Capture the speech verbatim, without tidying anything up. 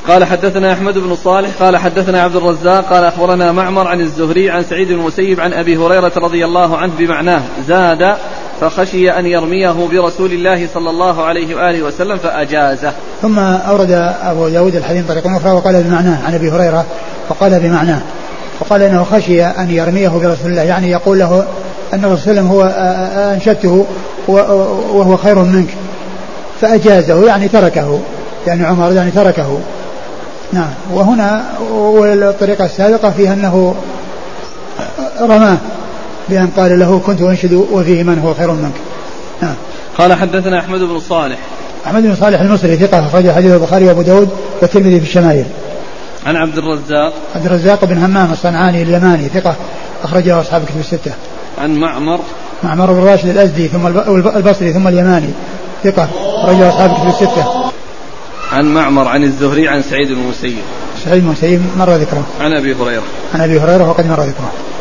قال حدثنا أحمد بن صالح قال حدثنا عبد الرزاق قال أخبرنا معمر عن الزهري عن سعيد بن المسيب عن أبي هريرة رضي الله عنه بمعناه زاد فخشي أن يرميه برسول الله صلى الله عليه وآله وسلم فأجازه. ثم أورد أبو داود الحديث طريقا أخرى وقال بمعناه عن أبي هريرة وقال بمعناه وقال أنه خشي أن يرميه برسول الله يعني يقول له أن الرسول هو أنشدته وهو خير منك فأجازه يعني تركه يعني عمر يعني تركه. نعم. وهنا والطريقة السابقة فيها أنه رماه بأن قال له كنت أنشد وفيه من هو خير منك. نعم. قال حدثنا أحمد بن صالح أحمد بن صالح المصري ثقة أخرج حديث البخاري وأبو داود والترمذي في الشمائل. عن عبد الرزاق عبد الرزاق بن همام الصنعاني اليماني ثقة أخرجه أصحاب الكتب الستة. عن معمر معمر بن راشد الأزدي ثم البصري ثم اليماني ثقة أخرجه أصحاب الكتب الستة. عن معمر عن الزهري عن سعيد بن المسيب سعيد بن المسيب مر ذكره. عن أبي هريرة عن أبي هريرة وقد مر ذكره.